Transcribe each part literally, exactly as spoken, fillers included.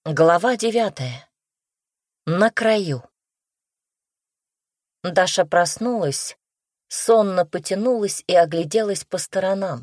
Глава девятая. На краю. Даша проснулась, сонно потянулась и огляделась по сторонам.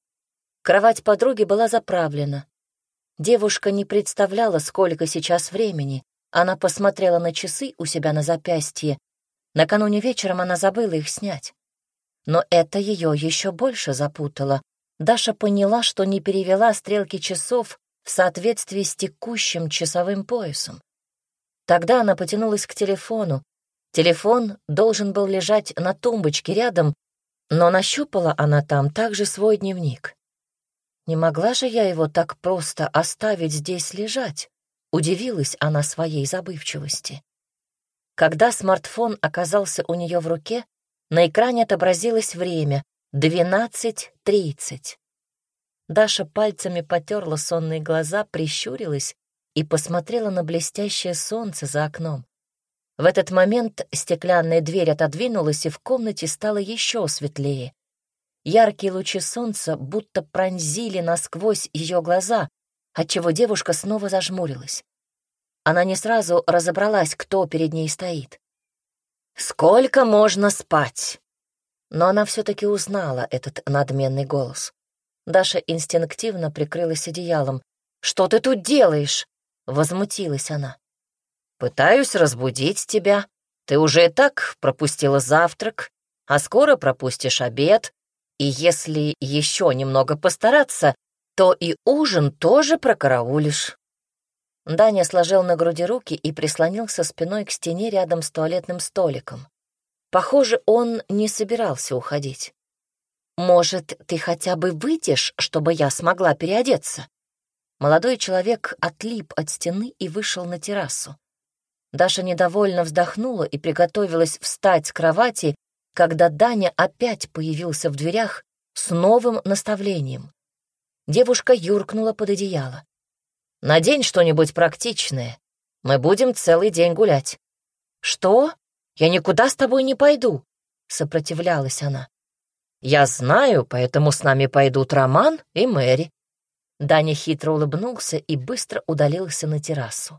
Кровать подруги была заправлена. Девушка не представляла, сколько сейчас времени. Она посмотрела на часы у себя на запястье. Накануне вечером она забыла их снять. Но это ее еще больше запутало. Даша поняла, что не перевела стрелки часов в соответствии с текущим часовым поясом. Тогда она потянулась к телефону. Телефон должен был лежать на тумбочке рядом, но нащупала она там также свой дневник. «Не могла же я его так просто оставить здесь лежать?» — удивилась она своей забывчивости. Когда смартфон оказался у нее в руке, на экране отобразилось время — двенадцать тридцать. Даша пальцами потерла сонные глаза, прищурилась и посмотрела на блестящее солнце за окном. В этот момент стеклянная дверь отодвинулась, и в комнате стало еще светлее. Яркие лучи солнца будто пронзили насквозь ее глаза, отчего девушка снова зажмурилась. Она не сразу разобралась, кто перед ней стоит. «Сколько можно спать?» Но она все-таки узнала этот надменный голос. Даша инстинктивно прикрылась одеялом. «Что ты тут делаешь?» — возмутилась она. «Пытаюсь разбудить тебя. Ты уже и так пропустила завтрак, а скоро пропустишь обед, и если еще немного постараться, то и ужин тоже прокараулишь». Даня сложил на груди руки и прислонился спиной к стене рядом с туалетным столиком. Похоже, он не собирался уходить. «Может, ты хотя бы выйдешь, чтобы я смогла переодеться?» Молодой человек отлип от стены и вышел на террасу. Даша недовольно вздохнула и приготовилась встать с кровати, когда Даня опять появился в дверях с новым наставлением. Девушка юркнула под одеяло. «Надень что-нибудь практичное. Мы будем целый день гулять». «Что? Я никуда с тобой не пойду», — сопротивлялась она. «Я знаю, поэтому с нами пойдут Роман и Мэри». Даня хитро улыбнулся и быстро удалился на террасу.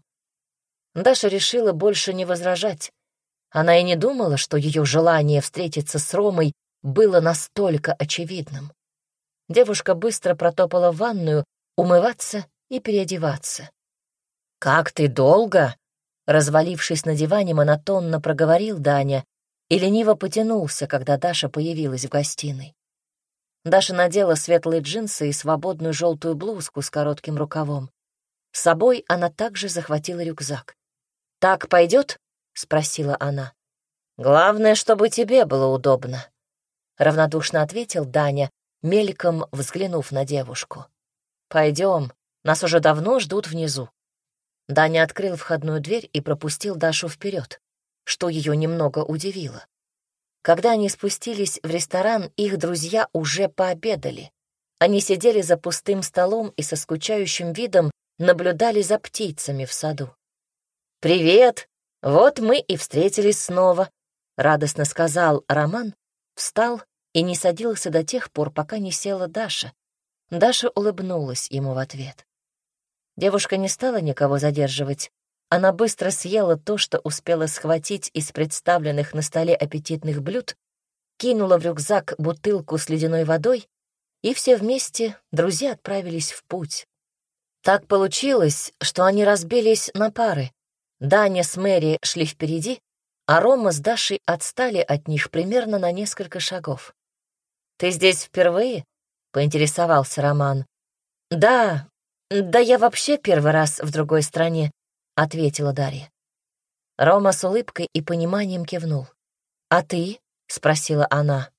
Даша решила больше не возражать. Она и не думала, что ее желание встретиться с Ромой было настолько очевидным. Девушка быстро протопала в ванную умываться и переодеваться. «Как ты долго?» — развалившись на диване, монотонно проговорил Даня и лениво потянулся, когда Даша появилась в гостиной. Даша надела светлые джинсы и свободную желтую блузку с коротким рукавом. С собой она также захватила рюкзак. «Так пойдет?» — спросила она. «Главное, чтобы тебе было удобно», — равнодушно ответил Даня, мельком взглянув на девушку. «Пойдем, нас уже давно ждут внизу». Даня открыл входную дверь и пропустил Дашу вперед, что ее немного удивило. Когда они спустились в ресторан, их друзья уже пообедали. Они сидели за пустым столом и со скучающим видом наблюдали за птицами в саду. «Привет! Вот мы и встретились снова», — радостно сказал Роман, встал и не садился до тех пор, пока не села Даша. Даша улыбнулась ему в ответ. Девушка не стала никого задерживать. Она быстро съела то, что успела схватить из представленных на столе аппетитных блюд, кинула в рюкзак бутылку с ледяной водой, и все вместе друзья отправились в путь. Так получилось, что они разбились на пары. Даня с Мэри шли впереди, а Рома с Дашей отстали от них примерно на несколько шагов. «Ты здесь впервые?» — поинтересовался Роман. «Да, да я вообще первый раз в другой стране», — ответила Дарья. Рома с улыбкой и пониманием кивнул. «А ты?» — спросила она.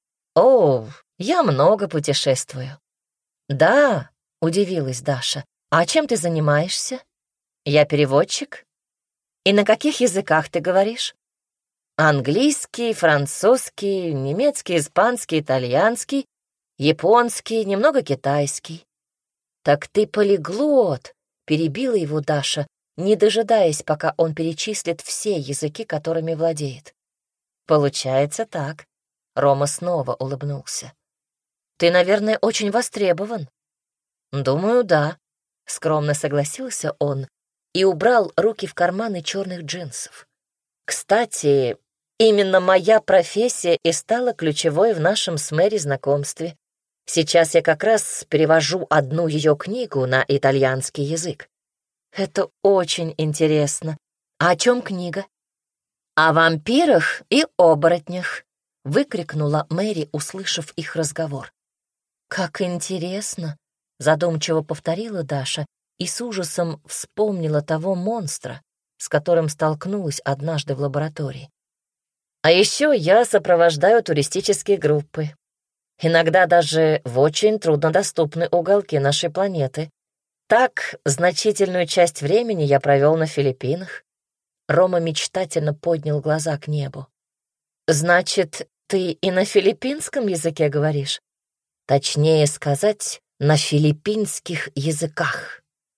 «О, я много путешествую». «Да», — удивилась Даша. «А чем ты занимаешься?» «Я переводчик». «И на каких языках ты говоришь?» «Английский, французский, немецкий, испанский, итальянский, японский, немного китайский». «Так ты полиглот», — перебила его Даша, не дожидаясь, пока он перечислит все языки, которыми владеет. «Получается так», — Рома снова улыбнулся. «Ты, наверное, очень востребован». «Думаю, да», — скромно согласился он и убрал руки в карманы черных джинсов. «Кстати, именно моя профессия и стала ключевой в нашем с Мэри знакомстве. Сейчас я как раз перевожу одну ее книгу на итальянский язык». «Это очень интересно. А о чем книга?» «О вампирах и оборотнях», — выкрикнула Мэри, услышав их разговор. «Как интересно», — задумчиво повторила Даша и с ужасом вспомнила того монстра, с которым столкнулась однажды в лаборатории. «А еще я сопровождаю туристические группы. Иногда даже в очень труднодоступные уголки нашей планеты. Так, значительную часть времени я провел на Филиппинах». Рома мечтательно поднял глаза к небу. «Значит, ты и на филиппинском языке говоришь? Точнее сказать, на филиппинских языках.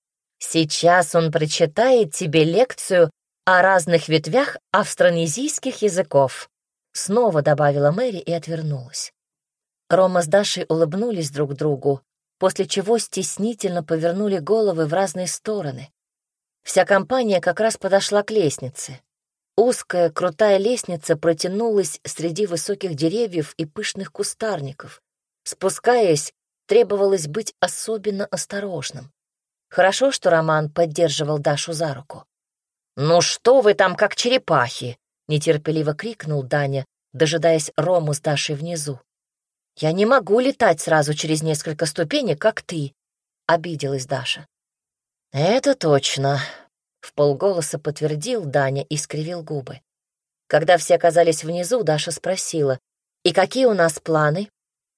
Сейчас он прочитает тебе лекцию о разных ветвях австронезийских языков», снова добавила Мэри и отвернулась. Рома с Дашей улыбнулись друг другу, после чего стеснительно повернули головы в разные стороны. Вся компания как раз подошла к лестнице. Узкая, крутая лестница протянулась среди высоких деревьев и пышных кустарников. Спускаясь, требовалось быть особенно осторожным. Хорошо, что Роман поддерживал Дашу за руку. «Ну что вы там, как черепахи!» — нетерпеливо крикнул Даня, дожидаясь Рому с Дашей внизу. «Я не могу летать сразу через несколько ступенек, как ты», — обиделась Даша. «Это точно», — вполголоса подтвердил Даня и скривил губы. Когда все оказались внизу, Даша спросила: «И какие у нас планы?»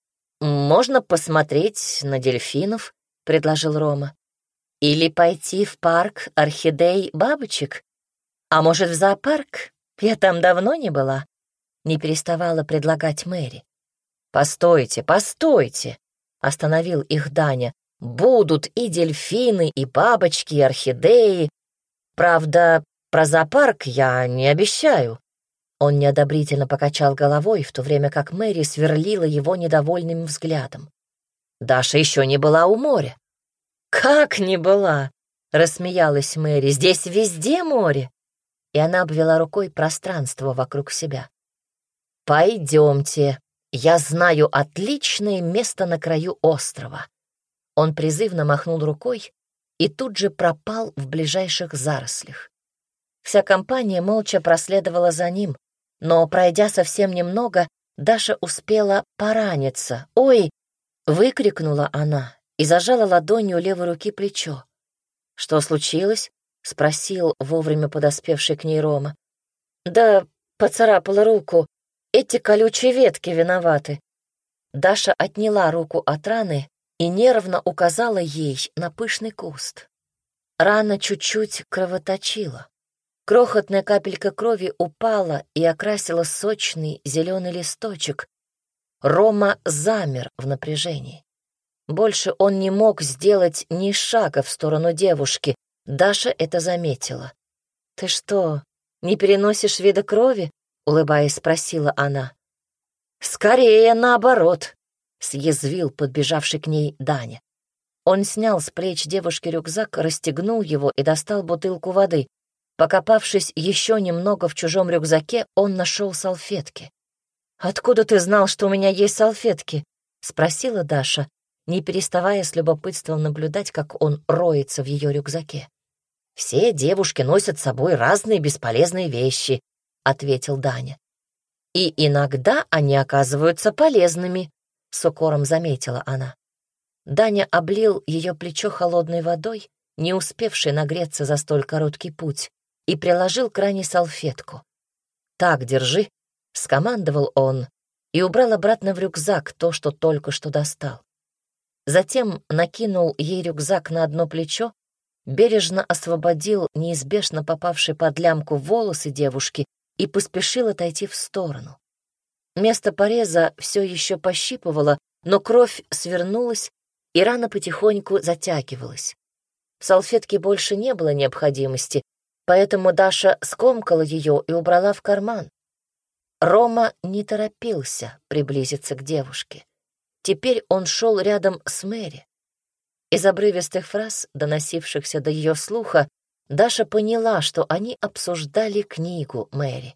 «Можно посмотреть на дельфинов», — предложил Рома. «Или пойти в парк орхидей-бабочек? А может, в зоопарк? Я там давно не была», — не переставала предлагать Мэри. «Постойте, постойте», — остановил их Даня. «Будут и дельфины, и бабочки, и орхидеи. Правда, про зоопарк я не обещаю». Он неодобрительно покачал головой, в то время как Мэри сверлила его недовольным взглядом. «Даша еще не была у моря». «Как не была?» — рассмеялась Мэри. «Здесь везде море». И она обвела рукой пространство вокруг себя. «Пойдемте, я знаю отличное место на краю острова». Он призывно махнул рукой и тут же пропал в ближайших зарослях. Вся компания молча проследовала за ним, но, пройдя совсем немного, Даша успела пораниться. «Ой!» — выкрикнула она и зажала ладонью левой руки плечо. «Что случилось?» — спросил вовремя подоспевший к ней Рома. «Да поцарапала руку. Эти колючие ветки виноваты». Даша отняла руку от раны и нервно указала ей на пышный куст. Рана чуть-чуть кровоточила. Крохотная капелька крови упала и окрасила сочный зеленый листочек. Рома замер в напряжении. Больше он не мог сделать ни шага в сторону девушки. Даша это заметила. «Ты что, не переносишь вида крови?» — улыбаясь, спросила она. «Скорее наоборот», — съязвил подбежавший к ней Даня. Он снял с плеч девушки рюкзак, расстегнул его и достал бутылку воды. Покопавшись еще немного в чужом рюкзаке, он нашел салфетки. «Откуда ты знал, что у меня есть салфетки?» — спросила Даша, не переставая с любопытством наблюдать, как он роется в ее рюкзаке. «Все девушки носят с собой разные бесполезные вещи», — ответил Даня. «И иногда они оказываются полезными», — с укором заметила она. Даня облил ее плечо холодной водой, не успевшей нагреться за столь короткий путь, и приложил к ране салфетку. «Так, держи», — скомандовал он и убрал обратно в рюкзак то, что только что достал. Затем накинул ей рюкзак на одно плечо, бережно освободил неизбежно попавшие под лямку волосы девушки и поспешил отойти в сторону. Место пореза все еще пощипывало, но кровь свернулась, и рана потихоньку затягивалась. В салфетке больше не было необходимости, поэтому Даша скомкала ее и убрала в карман. Рома не торопился приблизиться к девушке. Теперь он шел рядом с Мэри. Из обрывистых фраз, доносившихся до ее слуха, Даша поняла, что они обсуждали книгу Мэри.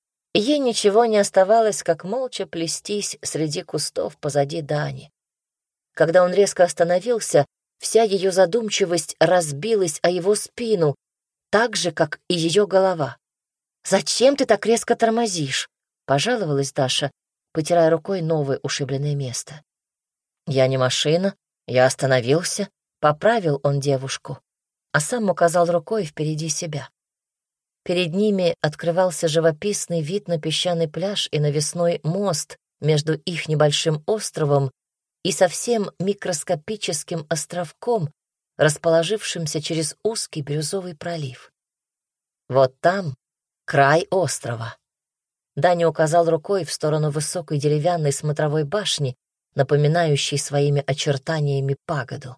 Ей ничего не оставалось, как молча плестись среди кустов позади Дани. Когда он резко остановился, вся ее задумчивость разбилась о его спину, так же, как и ее голова. «Зачем ты так резко тормозишь?» — пожаловалась Даша, потирая рукой новое ушибленное место. «Я не машина, я остановился», — поправил он девушку, а сам указал рукой впереди себя. Перед ними открывался живописный вид на песчаный пляж и навесной мост между их небольшим островом и совсем микроскопическим островком, расположившимся через узкий бирюзовый пролив. Вот там край острова. Даня указал рукой в сторону высокой деревянной смотровой башни, напоминающей своими очертаниями пагоду.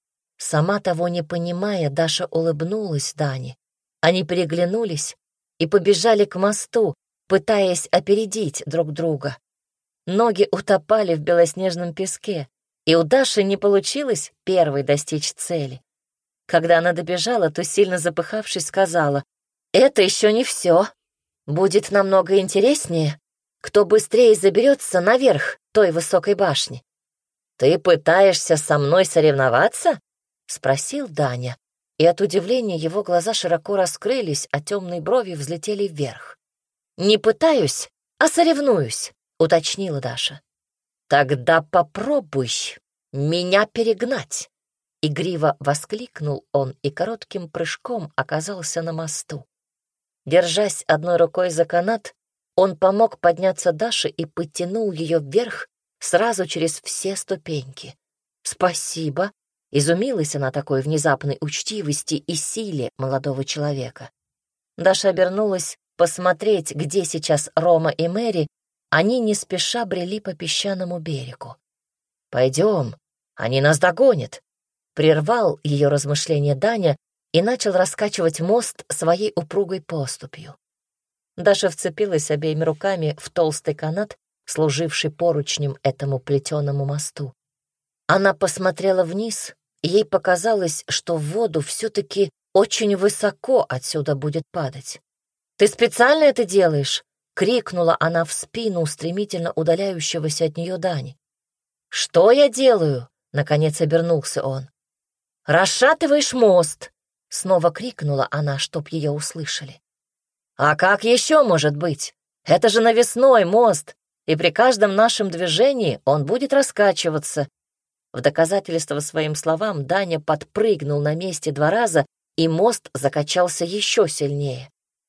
Сама того не понимая, Даша улыбнулась Дане. Они переглянулись и побежали к мосту, пытаясь опередить друг друга. Ноги утопали в белоснежном песке, и у Даши не получилось первой достичь цели. Когда она добежала, то, сильно запыхавшись, сказала: «Это еще не все. Будет намного интереснее, кто быстрее заберется наверх той высокой башни». «Ты пытаешься со мной соревноваться?» — спросил Даня, и от удивления его глаза широко раскрылись, а темные брови взлетели вверх. «Не пытаюсь, а соревнуюсь», — уточнила Даша. «Тогда попробуй меня перегнать», — игриво воскликнул он и коротким прыжком оказался на мосту. Держась одной рукой за канат, он помог подняться Даше и подтянул ее вверх сразу через все ступеньки. «Спасибо», — изумилась она такой внезапной учтивости и силе молодого человека. Даша обернулась посмотреть, где сейчас Рома и Мэри. Они не спеша брели по песчаному берегу. «Пойдем, они нас догонят», — прервал ее размышления Даня и начал раскачивать мост своей упругой поступью. Даша вцепилась обеими руками в толстый канат, служивший поручнем этому плетеному мосту. Она посмотрела вниз, и ей показалось, что в воду все-таки очень высоко отсюда будет падать. «Ты специально это делаешь?» — крикнула она в спину стремительно удаляющегося от нее Дани. «Что я делаю?» — наконец обернулся он. «Расшатываешь мост!» — снова крикнула она, чтоб ее услышали. «А как еще может быть? Это же навесной мост, и при каждом нашем движении он будет раскачиваться». В доказательство своим словам Даня подпрыгнул на месте два раза, и мост закачался еще сильнее.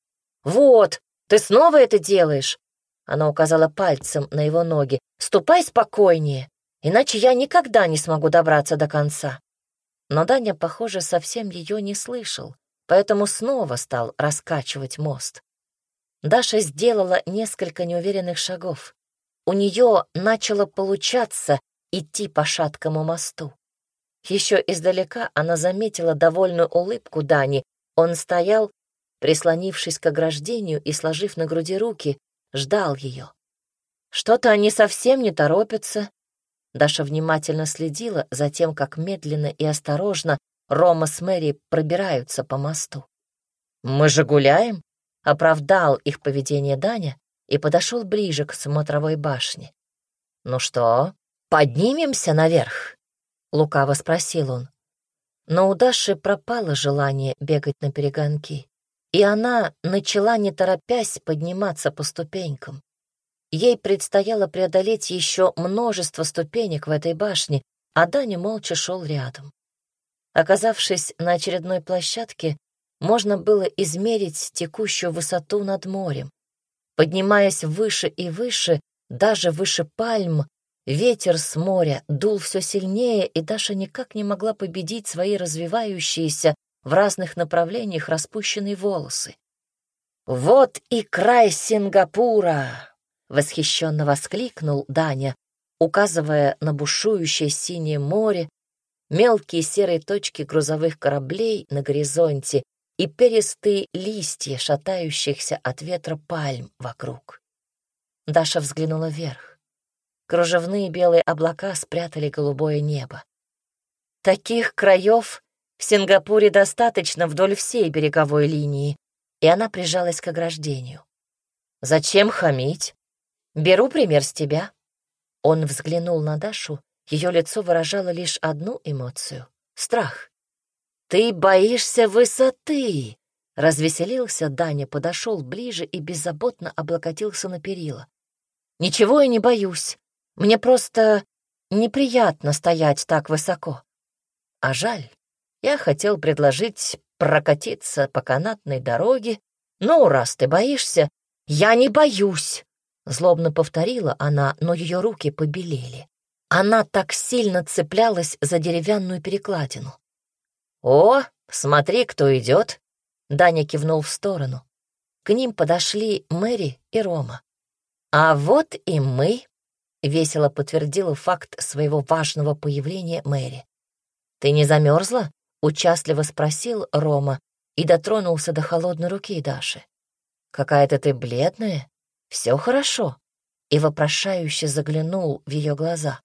«Вот, ты снова это делаешь?» Она указала пальцем на его ноги. «Ступай спокойнее, иначе я никогда не смогу добраться до конца». Но Даня, похоже, совсем ее не слышал, поэтому снова стал раскачивать мост. Даша сделала несколько неуверенных шагов. У нее начало получаться идти по шаткому мосту. Еще издалека она заметила довольную улыбку Дани. Он стоял, прислонившись к ограждению и сложив на груди руки, ждал ее. Что-то они совсем не торопятся. Даша внимательно следила за тем, как медленно и осторожно Рома с Мэри пробираются по мосту. «Мы же гуляем», — оправдал их поведение Даня и подошел ближе к смотровой башне. «Ну что, поднимемся наверх?» — лукаво спросил он. Но у Даши пропало желание бегать на перегонки, и она начала, не торопясь, подниматься по ступенькам. Ей предстояло преодолеть еще множество ступенек в этой башне, а Даня молча шел рядом. Оказавшись на очередной площадке, можно было измерить текущую высоту над морем. Поднимаясь выше и выше, даже выше пальм, ветер с моря дул все сильнее, и Даша никак не могла победить свои развивающиеся в разных направлениях распущенные волосы. «Вот и край Сингапура!» — восхищенно воскликнул Даня, указывая на бушующее синее море, мелкие серые точки грузовых кораблей на горизонте и перистые листья, шатающихся от ветра пальм вокруг. Даша взглянула вверх. Кружевные белые облака спрятали голубое небо. Таких краев в В Сингапуре достаточно вдоль всей береговой линии, и она прижалась к ограждению. Зачем хамить? Беру пример с тебя. Он взглянул на Дашу, ее лицо выражало лишь одну эмоцию — страх. Ты боишься высоты! Развеселился Даня, подошел ближе и беззаботно облокотился на перила. Ничего я не боюсь, мне просто неприятно стоять так высоко. А жаль, я хотел предложить прокатиться по канатной дороге. Ну, раз ты боишься, я не боюсь, злобно повторила она, но ее руки побелели. Она так сильно цеплялась за деревянную перекладину. О, смотри, кто идет. Даня кивнул в сторону. К ним подошли Мэри и Рома. А вот и мы, весело подтвердила факт своего важного появления Мэри. Ты не замерзла? Участливо спросил Рома и дотронулся до холодной руки Даши. Какая-то ты бледная, все хорошо, и вопрошающе заглянул в ее глаза.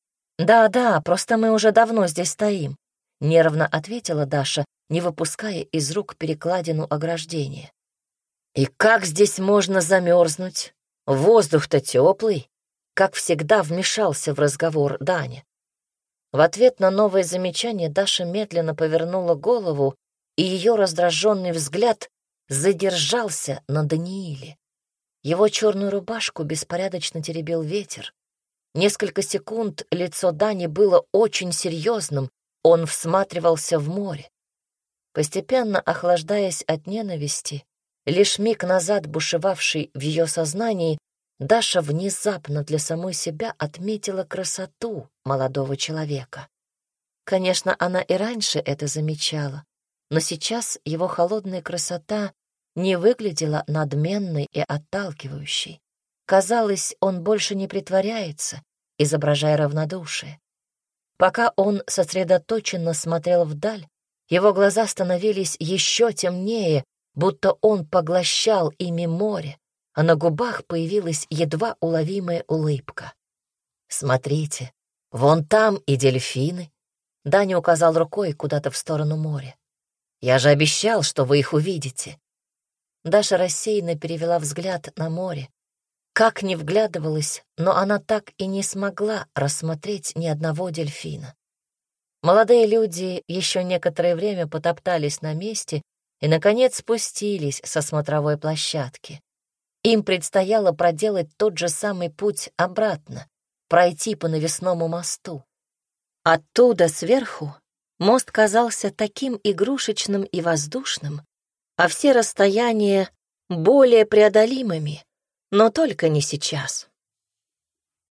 Да-да, просто мы уже давно здесь стоим, нервно ответила Даша, не выпуская из рук перекладину ограждения. И как здесь можно замерзнуть? Воздух-то теплый, как всегда вмешался в разговор Даня. В ответ на новое замечание Даша медленно повернула голову, и ее раздраженный взгляд задержался на Данииле. Его черную рубашку беспорядочно теребил ветер. Несколько секунд лицо Дани было очень серьезным, он всматривался в море. Постепенно охлаждаясь от ненависти, лишь миг назад бушевавший в ее сознании, Даша внезапно для самой себя отметила красоту молодого человека. Конечно, она и раньше это замечала, но сейчас его холодная красота не выглядела надменной и отталкивающей. Казалось, он больше не притворяется, изображая равнодушие. Пока он сосредоточенно смотрел вдаль, его глаза становились еще темнее, будто он поглощал ими море, а на губах появилась едва уловимая улыбка. «Смотрите, вон там и дельфины», — Даня указал рукой куда-то в сторону моря. «Я же обещал, что вы их увидите». Даша рассеянно перевела взгляд на море. Как ни вглядывалась, но она так и не смогла рассмотреть ни одного дельфина. Молодые люди еще некоторое время потоптались на месте и, наконец, спустились со смотровой площадки. Им предстояло проделать тот же самый путь обратно, пройти по навесному мосту. Оттуда, сверху, мост казался таким игрушечным и воздушным, а все расстояния более преодолимыми, но только не сейчас.